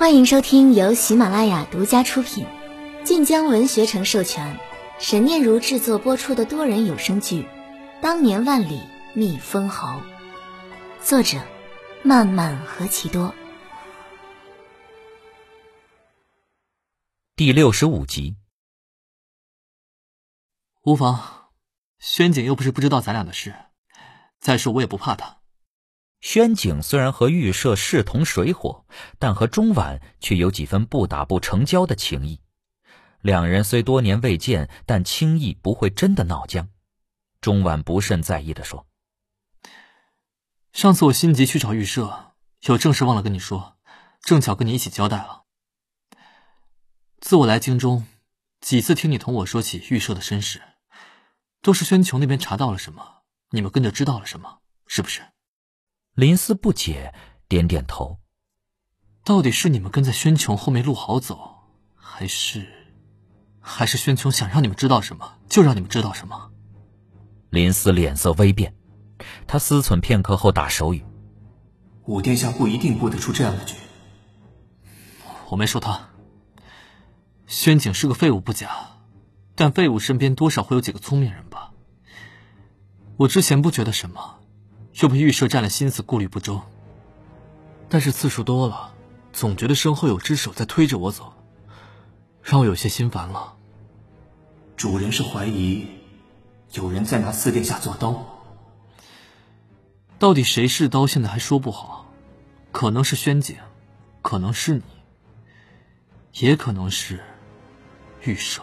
欢迎收听由喜马拉雅独家出品、晋江文学城授权、沈念如制作播出的多人有声剧《当年万里觅封侯》，作者漫漫何其多。 第65集。 无妨，轩景又不是不知道咱俩的事，再说我也不怕他。 轩景虽然和玉舍势同水火，但和钟婉却有几分不打不成交的情谊。两人虽多年未见，但轻易不会真的闹僵。钟婉不甚在意地说： 上次我心急去找玉舍，有正事忘了跟你说，正巧跟你一起交代了。自我来京中，几次听你同我说起玉舍的身世，都是轩琼那边查到了什么，你们跟着知道了什么，是不是？ 林思不解，点点头。 到底是你们跟在轩琼后面路好走，还是轩琼想让你们知道什么就让你们知道什么？ 林思脸色微变，他思忖片刻后打手语： 武殿下不一定布得出这样的局。 我没说他。轩景是个废物不假，但废物身边多少会有几个聪明人吧。我之前不觉得什么，又被玉舍占了心思，顾虑不周。但是次数多了，总觉得身后有只手在推着我走，让我有些心烦了。 主人是怀疑有人在拿四殿下做刀。 到底谁是刀，现在还说不好。可能是轩景，可能是你，也可能是玉舍。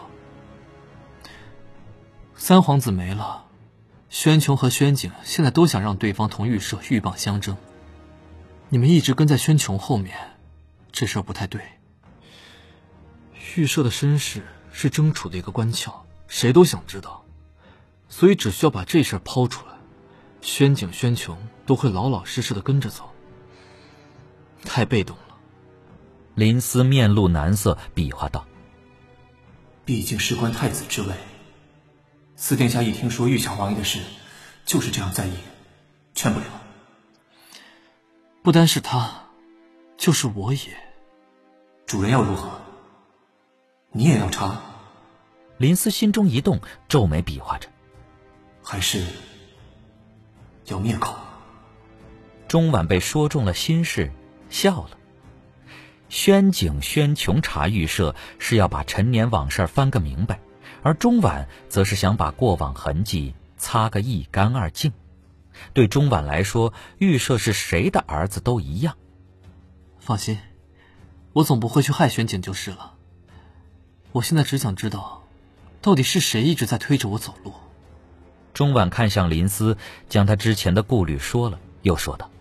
三皇子没了，轩琼和轩景现在都想让对方同玉舍鹬蚌相争。你们一直跟在轩琼后面，这事儿不太对。玉舍的身世是争储的一个关窍，谁都想知道，所以只需要把这事儿抛出来，轩景、轩琼都会老老实实的跟着走。太被动了。 林思面露难色，比划道： 毕竟事关太子之位，四殿下一听说玉小王爷的事，就是这样在意，劝不了。 不单是他，就是我也。 主人要如何？你也要查？ 林思心中一动，皱眉比划着： 还是要灭口？ 钟婉被说中了心事，笑了。轩景、轩琼查玉舍是要把陈年往事翻个明白，而钟婉则是想把过往痕迹擦个一干二净。对钟婉来说，玉舍是谁的儿子都一样。 放心，我总不会去害轩景就是了。我现在只想知道，到底是谁一直在推着我走路。 钟婉看向林思，将他之前的顾虑说了，又说道：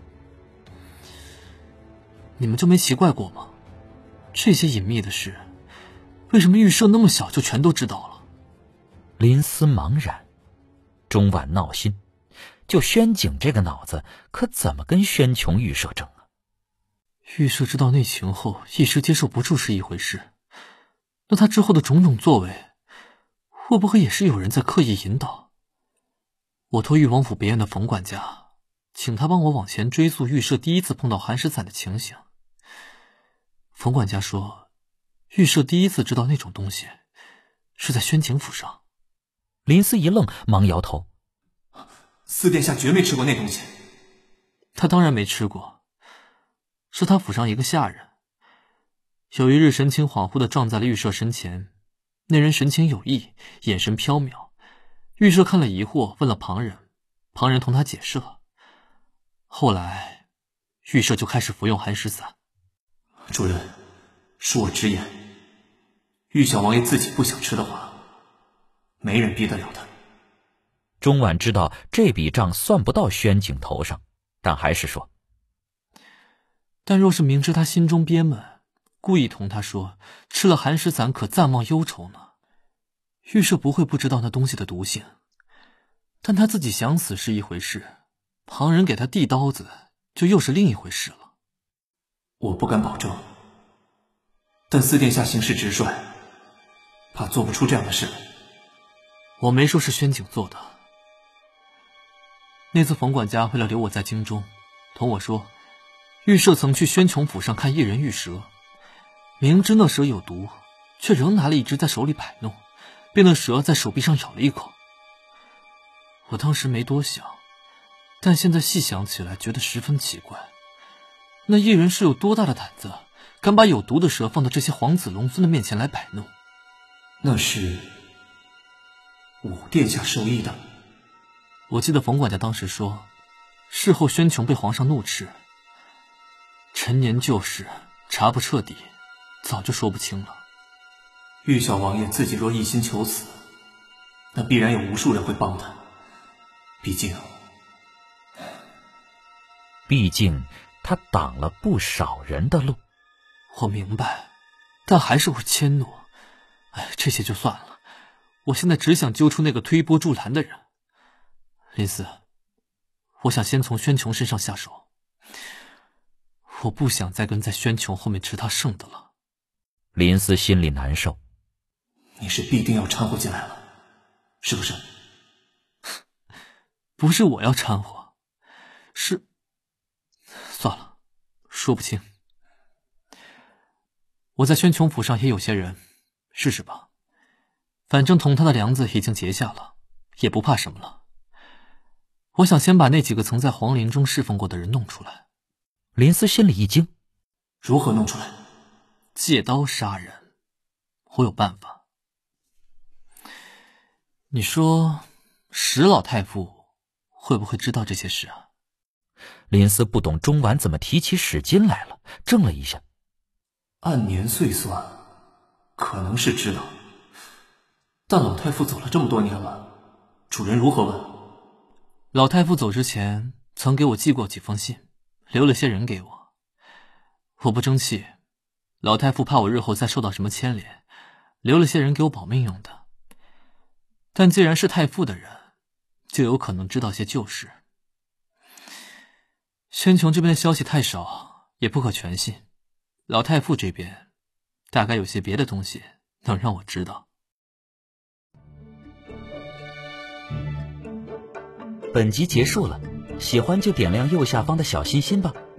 你们就没奇怪过吗？这些隐秘的事，为什么玉舍那么小就全都知道了？ 林思茫然。钟婉闹心，就轩景这个脑子，可怎么跟轩琼玉舍争啊？ 玉舍知道内情后，一时接受不住是一回事，那他之后的种种作为，会不会也是有人在刻意引导？我托裕王府别院的冯管家，请他帮我往前追溯玉舍第一次碰到寒食散的情形。冯管家说，玉舍第一次知道那种东西，是在轩景府上。 林思一愣，忙摇头： 四殿下绝没吃过那东西。 他当然没吃过，是他府上一个下人。有一日神情恍惚地撞在了玉舍身前，那人神情有异，眼神飘渺。玉舍看了疑惑，问了旁人，旁人同他解释了。后来玉舍就开始服用寒食散。 主人，恕我直言，玉小王爷自己不想吃的话，没人逼得了他。 钟婉知道这笔账算不到轩景头上，但还是说： 但若是明知他心中憋闷，故意同他说吃了寒食散可暂忘忧愁呢？玉舍不会不知道那东西的毒性，但他自己想死是一回事，旁人给他递刀子就又是另一回事了。 我不敢保证，但四殿下行事直率，怕做不出这样的事来。 我没说是轩景做的。那次冯管家为了留我在京中，同我说玉舍曾去轩琼府上看一人玉蛇， 明知那蛇有毒，却仍拿了一只在手里摆弄，被那蛇在手臂上咬了一口。我当时没多想，但现在细想起来，觉得十分奇怪。那异人是有多大的胆子，敢把有毒的蛇放到这些皇子龙孙的面前来摆弄？ 那是武殿下授意的。 我记得冯管家当时说，事后宣琼被皇上怒斥，陈年旧事，查不彻底，早就说不清了。 玉小王爷自己若一心求死，那必然有无数人会帮他。毕竟他挡了不少人的路。 我明白，但还是会迁怒。这些就算了，我现在只想揪出那个推波助澜的人。林思，我想先从宣琼身上下手。我不想再跟在宣琼后面吃他剩的了。 林思心里难受。 你是必定要掺和进来了，是不是？ 不是我要掺和，是……算了，说不清。我在宣琼府上也有些人，试试吧。反正同他的梁子已经结下了，也不怕什么了。我想先把那几个曾在皇陵中侍奉过的人弄出来。 林思心里一惊， 如何弄出来？ 借刀杀人，我有办法。你说石老太傅会不会知道这些事啊？ 林思不懂钟婉怎么提起史金来了，怔了一下。 按年岁算，可能是知道，但老太傅走了这么多年了，主人如何问？ 老太傅走之前曾给我寄过几封信，留了些人给我。我不争气，老太傅怕我日后再受到什么牵连，留了些人给我保命用的。但既然是太傅的人，就有可能知道些旧事。宣琼这边的消息太少，也不可全信。老太傅这边大概有些别的东西能让我知道。 本集结束了，喜欢就点亮右下方的小心心吧。